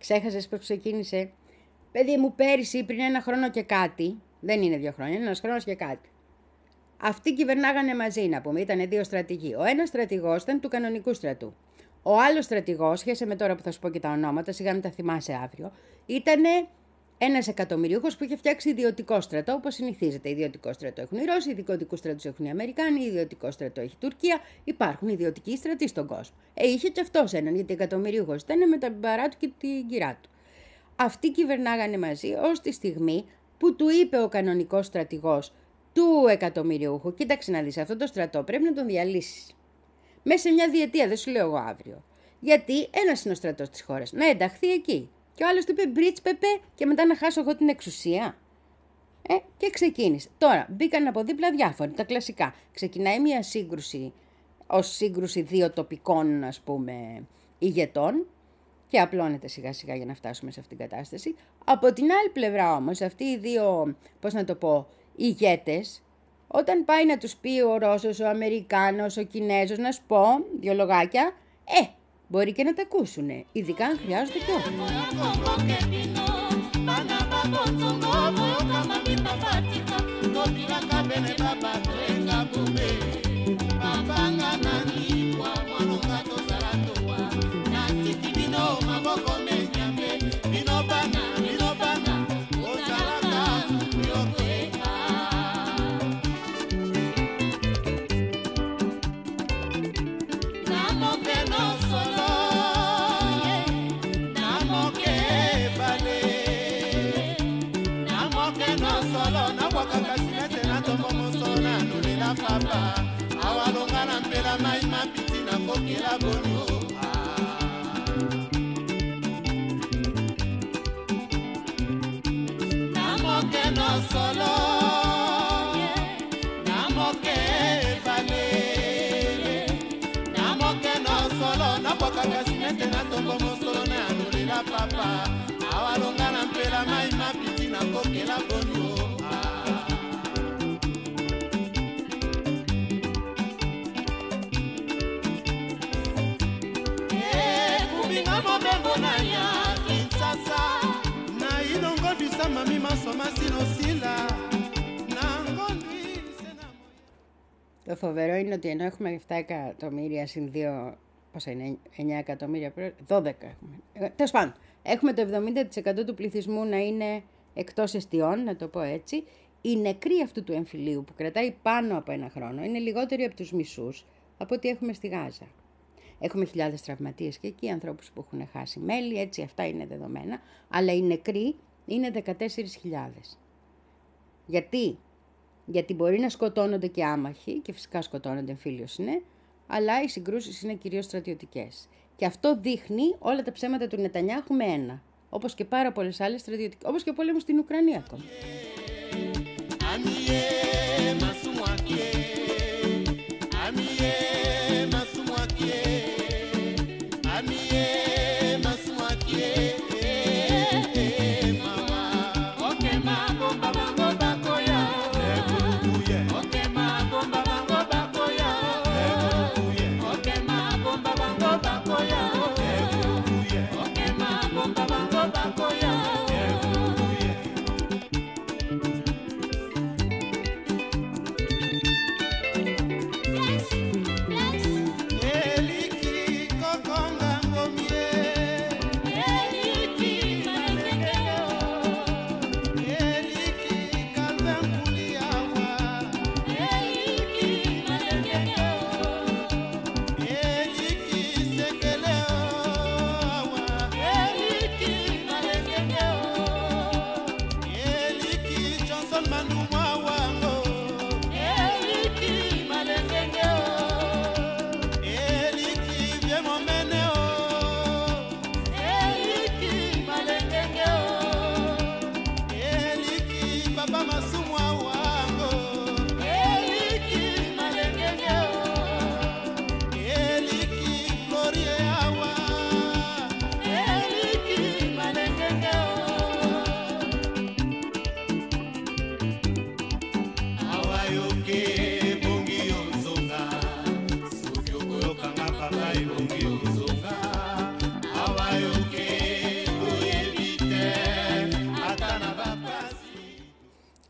Ξέχασες πώς ξεκίνησε? Παιδί μου, πέρυσι πριν ένα χρόνο και κάτι, δεν είναι δύο χρόνια, είναι ένας χρόνος και κάτι. Αυτοί κυβερνάγανε μαζί, να πούμε, ήταν δύο στρατηγοί. Ο ένας στρατηγός ήταν του κανονικού στρατού. Ο άλλος στρατηγός, σχέση με τώρα που θα σου πω και τα ονόματα, σιγά μην τα θυμάσαι αύριο, ήταν ένας εκατομμυρίουχος που είχε φτιάξει ιδιωτικό στρατό, όπως συνηθίζεται. Ιδιωτικό στρατό έχουν οι Ρώσοι, ιδιωτικού στρατού έχουν οι Αμερικάνοι, ιδιωτικό στρατό έχει η Τουρκία. Υπάρχουν ιδιωτικοί στρατοί στον κόσμο. Ε, είχε και αυτός έναν, γιατί εκατομμυρίουχος ήταν με τα μπαρά του και την κυρά του. Αυτοί κυβερνάγανε μαζί ως τη στιγμή που του είπε ο κανονικός στρατηγός του εκατομμυριούχου: κοίταξε να δεις, αυτό το στρατό πρέπει να τον διαλύσεις. Μέσα σε μια διετία, δεν σου λέω εγώ αύριο. Γιατί ένας είναι ο στρατός της χώρας, να ενταχθεί εκεί. Και ο άλλος του είπε: μπριτς πεπέ, και μετά να χάσω εγώ την εξουσία. Ε, και ξεκίνησε. Τώρα μπήκαν από δίπλα διάφοροι, τα κλασικά. Ξεκινάει μια σύγκρουση ως σύγκρουση δύο τοπικών, ας πούμε, ηγετών. Και απλώνεται σιγά σιγά για να φτάσουμε σε αυτήν την κατάσταση. Από την άλλη πλευρά όμως, αυτοί οι δύο, πώς να το πω, ηγέτες, όταν πάει να τους πει ο Ρώσος, ο Αμερικάνος, ο Κινέζος, να σου πω δύο λογάκια, ε, μπορεί και να τα ακούσουνε, ειδικά αν χρειάζονται κι όχι. Papa, awalonga na mpela mai mapiti na kokela bongo. Namoke no solo, namoke bale, namoke no solo, napoka kasinete na tombo mosolo na anulila papa, awalonga na mpela mai mapiti na kokela bongo. Το φοβερό είναι ότι ενώ έχουμε επτά εκατομμύρια συν δύο, πόσα είναι, εννιά εκατομμύρια, δώδεκα έχουμε. Τέλος πάντων, έχουμε το εβδομήντα τοις εκατό του πληθυσμού να είναι εκτός εστιών, να το πω έτσι. Οι νεκροί αυτού του εμφυλίου που κρατάει πάνω από ένα χρόνο είναι λιγότεροι από τους μισούς από ό,τι έχουμε στη Γάζα. Έχουμε χιλιάδες τραυματίες και εκεί, ανθρώπους που έχουν χάσει μέλη, έτσι αυτά είναι δεδομένα, αλλά οι νεκροί είναι δεκατέσσερις χιλιάδες. Γιατί? Γιατί μπορεί να σκοτώνονται και άμαχοι, και φυσικά σκοτώνονται, εμφύλιος είναι, αλλά οι συγκρούσεις είναι κυρίως στρατιωτικές. Και αυτό δείχνει όλα τα ψέματα του Νετανιάχου με ένα, όπως και πάρα πολλές άλλες στρατιωτικές, όπως και ο πόλεμος στην Ουκρανία ακόμα.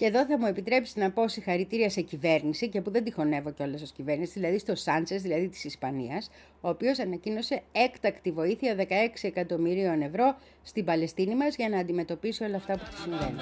Και εδώ θα μου επιτρέψει να πω συγχαρητήρια σε κυβέρνηση, και που δεν τη χωνεύω κιόλας ως κυβέρνηση, δηλαδή στο Σάντσες, δηλαδή της Ισπανίας, ο οποίος ανακοίνωσε έκτακτη βοήθεια δεκαέξι εκατομμυρίων ευρώ στην Παλαιστίνη μας για να αντιμετωπίσει όλα αυτά που της συμβαίνουν.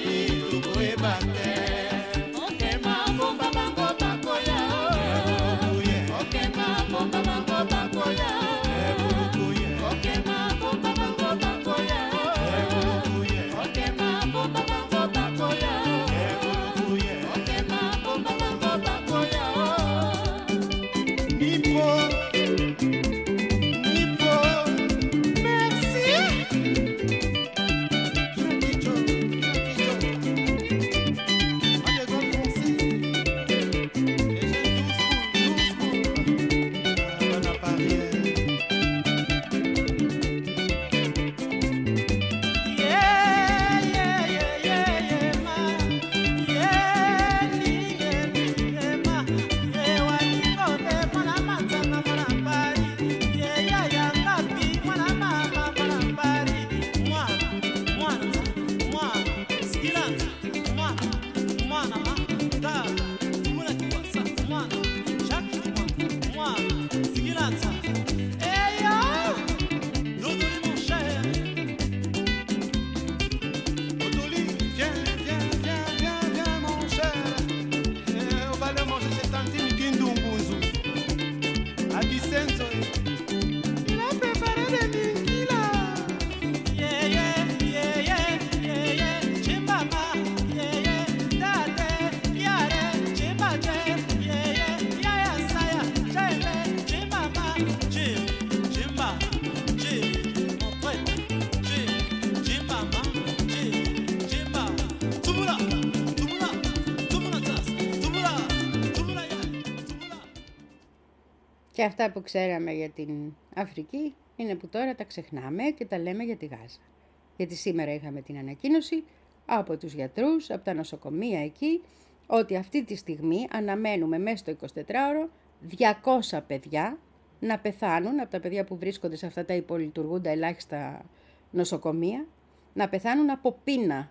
Και αυτά που ξέραμε για την Αφρική είναι που τώρα τα ξεχνάμε και τα λέμε για τη Γάζα. Γιατί σήμερα είχαμε την ανακοίνωση από τους γιατρούς, από τα νοσοκομεία εκεί, ότι αυτή τη στιγμή αναμένουμε μέσα στο εικοσιτετράωρο διακόσια παιδιά να πεθάνουν, από τα παιδιά που βρίσκονται σε αυτά τα υπολειτουργούντα ελάχιστα νοσοκομεία, να πεθάνουν από πείνα,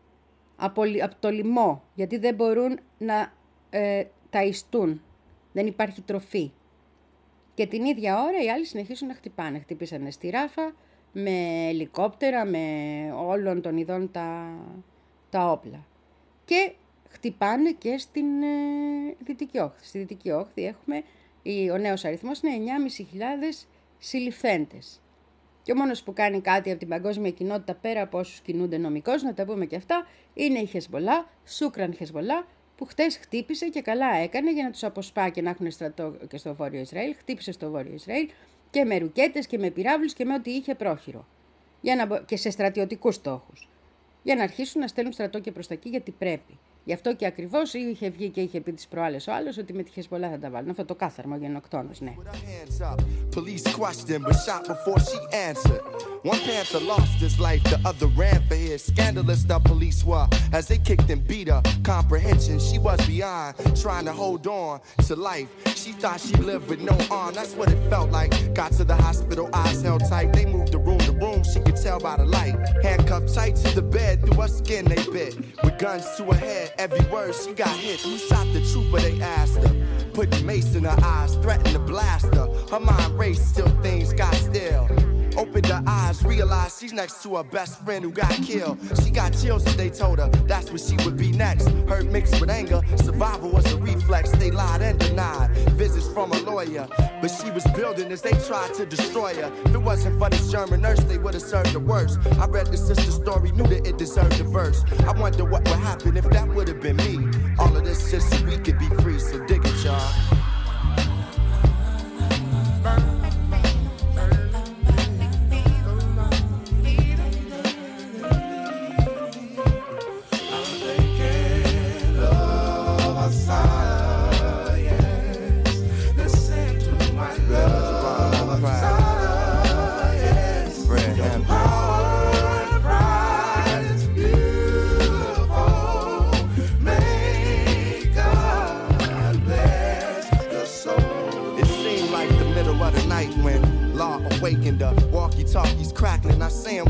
από, από το λοιμό, γιατί δεν μπορούν να ε, ταϊστούν, δεν υπάρχει τροφή. Και την ίδια ώρα οι άλλοι συνεχίζουν να χτυπάνε. Χτύπησανε στη Ράφα με ελικόπτερα, με όλων των ειδών τα, τα όπλα. Και χτυπάνε και στην ε, Δυτική Όχθη. Στη Δυτική Όχθη έχουμε, η, ο νέος αριθμός είναι εννιά χιλιάδες πεντακόσιοι συλληφθέντες. Και ο μόνος που κάνει κάτι από την παγκόσμια κοινότητα πέρα από όσους κινούνται νομικώς, να τα πούμε και αυτά, είναι η Χεσμολά, Σούκραν Χεσμολά, που χτες χτύπησε και καλά έκανε για να τους αποσπά και να έχουν στρατό και στο Βόρειο Ισραήλ. Χτύπησε στο Βόρειο Ισραήλ και με ρουκέτες και με πυράβλους και με ό,τι είχε πρόχειρο. Για να, και σε στρατιωτικούς στόχους. Για να αρχίσουν να στέλνουν στρατό και προς τα εκεί, γιατί πρέπει. Γι' αυτό και ακριβώς είχε βγει και είχε πει τις προάλλες ο άλλος ότι με τη Χεσμολά θα τα βάλουν. Αυτό το κάθαρμα ο γενοκτόνος, ναι. Police questioned but shot before she answered. One panther lost his life, the other ran for his. Scandalous the police were as they kicked and beat her. Comprehension, she was beyond, trying to hold on to life. She thought she lived with no arm, that's what it felt like. Got to the hospital, eyes held tight. They moved the room to room, she could tell by the light. Handcuffed tight to the bed, through her skin they bit. With guns to her head, every word she got hit. Who shot the trooper, they asked her. Put the mace in her eyes, threatened to blast her. Her mind raced, still things got still. Opened her eyes, realized she's next to her best friend who got killed. She got chills as they told her that's what she would be next. Hurt mixed with anger, survival was a reflex. They lied and denied visits from a lawyer, but she was building as they tried to destroy her. If it wasn't for this German nurse, they would have served her worse. I read the sister's story, knew that it deserved a verse. I wonder what would happen if that would have been me. All of this just so we could be free, so dig it, y'all. Walkie-talkies crackling, not saying where they take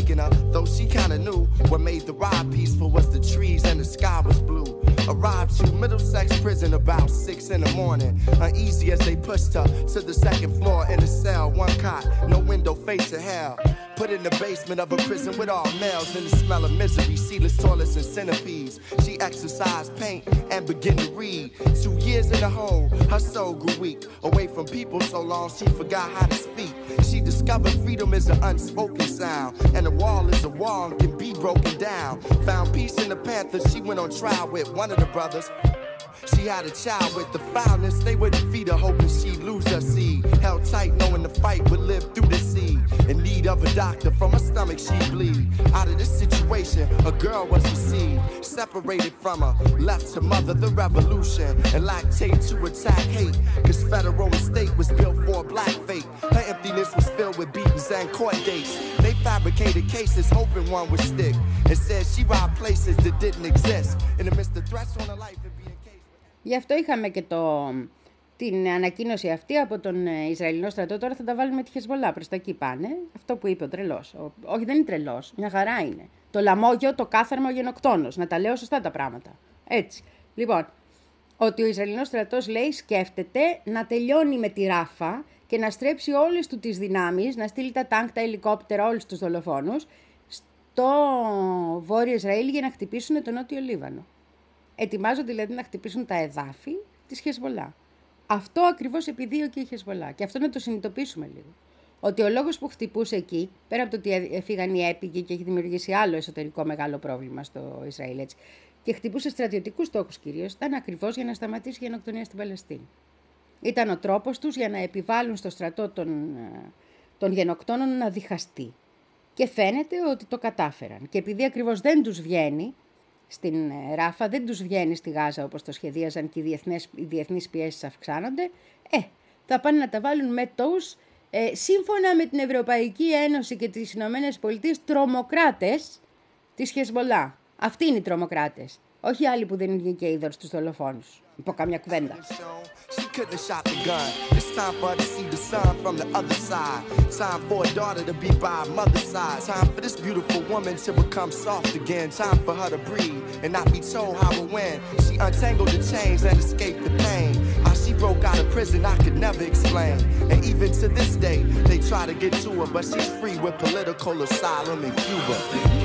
taking her, though she kinda knew what made the ride peaceful was the trees and the sky was blue. Arrived to Middlesex prison about six in the morning. Uneasy as they pushed her to the second floor in a cell, one cot, no window facing hell. Put in the basement of a prison with all males in the smell of misery, sealess toilets and centipedes. She exercised, paint, and began to read. Two years in the hole, her soul grew weak. Away from people so long, she forgot how to speak. She discovered freedom is an unspoken sound, and a wall is a wall and can be broken down. Found peace in the Panthers, she went on trial with one of the brothers. She had a child with the foulness. They wouldn't feed her, hoping she'd lose her seed. Held tight, knowing the fight would live through the seed. In need of a doctor, from her stomach she'd bleed. Out of this situation, a girl was received. Separated from her, left to mother the revolution. And lactate to attack hate. Cause federal estate was built for a black fate. Her emptiness was filled with beatings and court dates. They fabricated cases, hoping one would stick. And said she robbed places that didn't exist. In the midst of threats on her life, it'd be in case. Γι' αυτό είχαμε και το, την ανακοίνωση αυτή από τον Ισραηλινό στρατό. Τώρα θα τα βάλουμε τη Χεσβολά, προς τα εκεί πάνε. Αυτό που είπε ο τρελός. Ο, όχι, δεν είναι τρελός, μια χαρά είναι. Το λαμόγιο, το κάθαρμα, ο γενοκτόνος. Να τα λέω σωστά τα πράγματα. Έτσι. Λοιπόν, ότι ο Ισραηλινός στρατός, λέει, σκέφτεται να τελειώνει με τη Ράφα και να στρέψει όλες του τις δυνάμεις, να στείλει τα τάγκ, τα ελικόπτερα, όλους τους δολοφόνους στο βόρειο Ισραήλ για να χτυπήσουν τον νότιο Λίβανο. Ετοιμάζονται δηλαδή να χτυπήσουν τα εδάφη της Χεσβολά. Αυτό ακριβώς επιδίωκε η Χεσβολά. Και αυτό να το συνειδητοποιήσουμε λίγο. Ότι ο λόγος που χτυπούσε εκεί, πέρα από το ότι έφυγαν οι έπικοι και έχει δημιουργήσει άλλο εσωτερικό μεγάλο πρόβλημα στο Ισραήλ, έτσι, και χτυπούσε στρατιωτικούς στόχους κυρίως, ήταν ακριβώς για να σταματήσει η γενοκτονία στην Παλαιστίνη. Ήταν ο τρόπος τους για να επιβάλλουν στο στρατό των, των γενοκτώνων να διχαστεί. Και φαίνεται ότι το κατάφεραν. Και επειδή ακριβώς δεν τους βγαίνει στην Ράφα, δεν τους βγαίνει στη Γάζα όπως το σχεδίαζαν και οι, διεθνές, οι διεθνείς πιέσεις αυξάνονται, ε, θα πάνε να τα βάλουν με τους, ε, σύμφωνα με την Ευρωπαϊκή Ένωση και τις Ηνωμένες Πολιτείες, τρομοκράτες της Χεσβολά. Αυτοί είναι οι τρομοκράτες. Όχι άλλοι που δεν είναι και είδωρ στους δολοφόνους. Υπό καμιά κουβέντα. She couldn't have shot the gun. It's time for her to see the sun from the other side. Time for a daughter to be by her mother's side. Time for this beautiful woman to become soft again. Time for her to breathe and not be told how or when. She untangled the chains and escaped the pain. How she broke out of prison I could never explain. And even to this day they try to get to her, but she's free with political asylum in Cuba.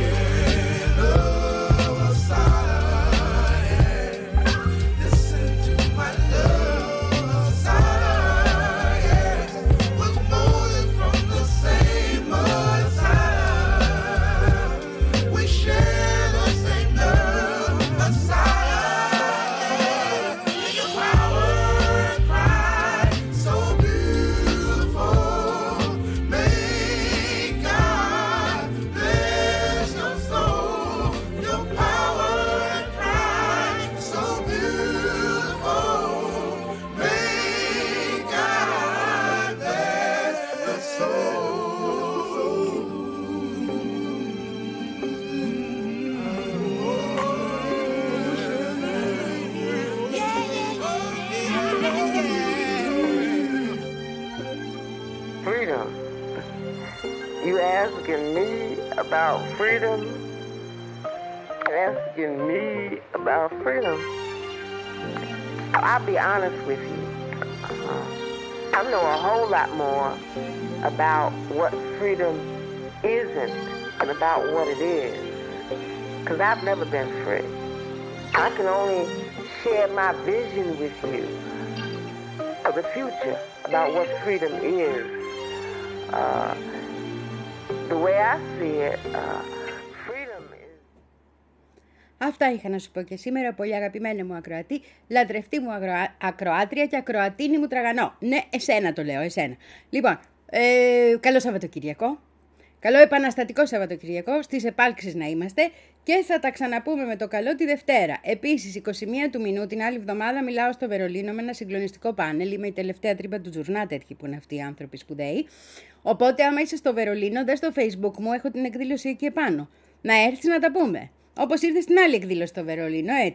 About freedom, asking me about freedom. I'll be honest with you. Uh, I know a whole lot more about what freedom isn't and about what it is. Because I've never been free. I can only share my vision with you of the future about what freedom is. Uh, The way I see it, uh, freedom is... Αυτά είχα να σου πω και σήμερα, πολύ αγαπημένη μου ακροατή, λατρευτή μου αγροα... ακροάτρια και ακροατίνη μου τραγανό. Ναι, εσένα το λέω, εσένα. Λοιπόν, ε, καλό Σαββατοκυριακό. Καλό επαναστατικό Σαββατοκυριακό, στις επάλξεις να είμαστε και θα τα ξαναπούμε με το καλό τη Δευτέρα. Επίσης, εικοστή πρώτη του μηνού, την άλλη εβδομάδα, μιλάω στο Βερολίνο με ένα συγκλονιστικό πάνελ. Είμαι η τελευταία τρύπα του Τζουρνά, τέτοιοι που είναι αυτοί οι άνθρωποι σπουδαίοι. Οπότε, άμα είσαι στο Βερολίνο, δες στο Facebook μου, έχω την εκδήλωση εκεί επάνω. Να έρθεις να τα πούμε. Όπως ήρθες στην άλλη εκδήλωση στο Βερολίνο, έτσι.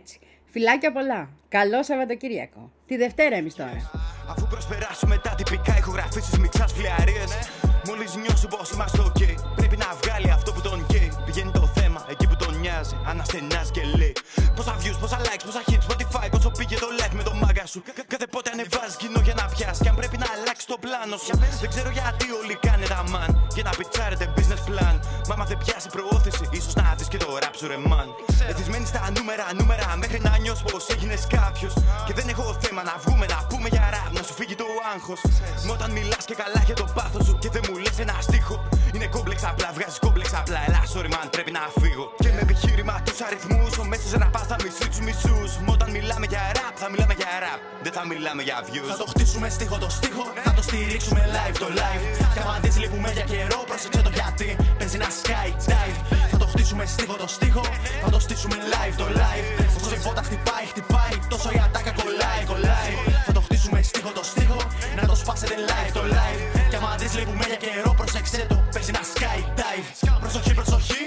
Φιλάκια πολλά. Καλό Σαββατοκύριακο. Τη Δευτέρα εμείς τώρα. Αφού προσπεράσουμε τα τυπικά ηχογραφήσεις μιξάς φλιαρίες, μόλις νιώσω πως είμαστε ok, πρέπει να βγάλει αυτό που τον καίει. Πηγαίνει το θέμα εκεί που τον νοιάζει, αναστενάζει και λέει πόσα views, πόσα likes, πόσα hits, Spotify, πόσο πήγε το like με το μάγκα σου. Κάθε πότε ανεβάζει κοινό για να πιάσει, κι αν πρέπει να αλλάξει το πλάνο σου. Δεν ξέρω γιατί όλοι κάνετε τα man για να πιτσάρετε business plan. Μα άμα δεν πιάσει προώθηση, ίσως να δεις και το rap σου ρε man. Εθισμένοι στα νούμερα, νούμερα, μέχρι να νιώσεις πως έγινες κάποιος. Και δεν έχω θέμα να βγούμε να πούμε για rap, να σου φύγει το άγχος. Μα όταν μιλάς και καλά για το πάθος σου και δεν μου λες ένα στίχο, είναι κόμπλεξ απλά, βγάζεις κόμπλεξ απλά. Ελά, sorry man, πρέπει να φύγω. Και με επιχείρημα τους αριθμούς, ο μέσος ραπάς θα μισεί τους μισούς. Μα όταν μιλάμε για rap, θα μιλάμε για rap, δεν θα μιλάμε για views. Θα το χτίσουμε στίχο το στίχο, θα το στηρίξουμε live το live. Κι άμα δεις λείπουμε για καιρό, πρόσεξε το γιατί παίζει ένα skydive. Θα το χτίσουμε στίχο το στίχο, θα το στήσουμε live το live. Όσο η πότα χτυπάει, χτυπάει, τόσο η ατάκα κολλάει, κολλάει. Θα το χτίσουμε στίχο το στίχο, να το σπάσετε live το live. Κι άμα δεις λείπουμε για καιρό, πρόσεξε το παίζει ένα skydive. Προσοχή, προσοχή,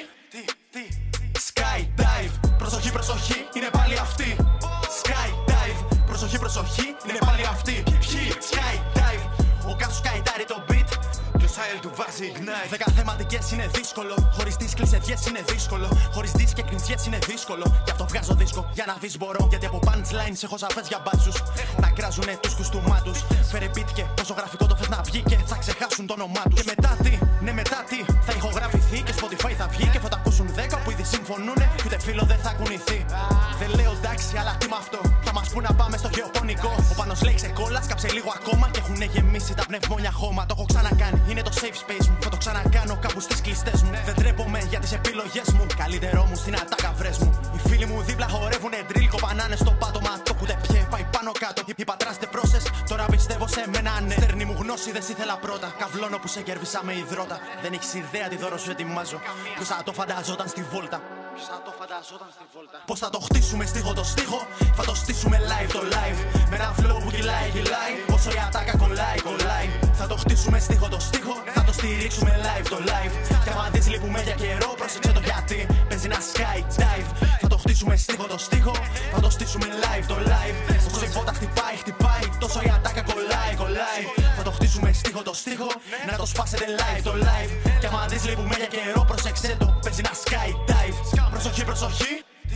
skydive. Προσοχή, προσοχή, είναι πάλι αυτή. Skydive. Προσοχή, προσοχή, είναι πάλι αυτή. Ποιοι, skydive. Ο Κάσου σκαϊτάρει το beat και ο Σάιλ του βάζει ignite. Δέκα θεματικές είναι δύσκολο, χωρίς τις κλεισεδιές είναι δύσκολο, χωρίς τις και κριντσιές είναι δύσκολο. Γι' αυτό βγάζω δίσκο, για να δεις μπορώ. Γιατί από punchlines έχω σαφές για μπάτσους να κράζουνε τους κουστούμάτους. Φέρε beat και πόσο γραφικό το θες να βγει και θα ξεχάσουν το όνομά τους. Και μετά τι, ναι μετά τι, θα ηχογραφηθεί και Spotify θα βγει και θα τα ακούσουν δέκα που ήδη συμφωνούνε και ούτε φίλο δεν θα κουνηθεί. Δεν λέω εντάξει, αλλά τι με αυτό, θα μας πούν να πάμε στο γεωπονικό. Ο Πάνος λέει ξεκόλα, σκάψε λίγο ακόμα και έχουνε γεμίσει τα πνευμόνια χώμα. Το έχω ξανακάνει, είναι το safe space μου. Θα το ξανακάνω κάπου στις κλειστές μου. Δεν τρέπομαι για τις επιλογές μου. Καλύτερό μου στην ατάκα βρες μου. Οι φίλοι μου δίπλα χορεύουνε drill, κοπανάνε στο πάτωμα. Το κουτε πιέ, πάει πάνω κάτω. Οι πατράστε πρόσες, τώρα πιστεύω σε μένα ναι. Στέρνη μου γνώση, δεν σ' ήθελα πρώτα. Καυλώνω που σε κέρδισα με υδρότα. Δεν έχεις ιδέα τι δώρο σου ετοιμάζω. Ποιος θα το φανταζόταν στη βόλτα. Σαν το φανταζόταν στη βόλτα. Πώς θα το χτίσουμε στίχο το στίχο, θα το στήσουμε live το live. Με ένα flow που κυλάει, κυλάει, όσο η ατάκα κολλάει, κολλάει. Θα το χτίσουμε στίχο το στίχο, θα το στηρίξουμε live το live. Κι άμα δεις λείπουμε για καιρό, πρόσεξε το γιατί παίζει ένα skydive. Θα το χτίσουμε στίχο το στίχο, θα το στήσουμε live το live. Όσο η πότα χτυπάει, χτυπάει, τόσο η ατάκα κολλάει, κολλάει. Θα το χτίσουμε στίχο το στίχο, να το σπάσετε live το live. Κι άμα δεις λείπουμε για καιρό, πρόσεξε το παίζει ένα skydive. Προσοχή, προσοχή,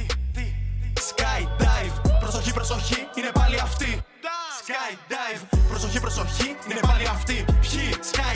skydive. Προσοχή, προσοχή, είναι πάλι αυτή. Skydive. Προσοχή, προσοχή, είναι πάλι αυτή. Ποιοι, skydive.